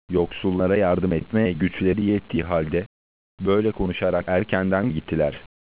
Yoksullara yardım etmeye güçleri yettiği halde böyle konuşarak erkenden gittiler.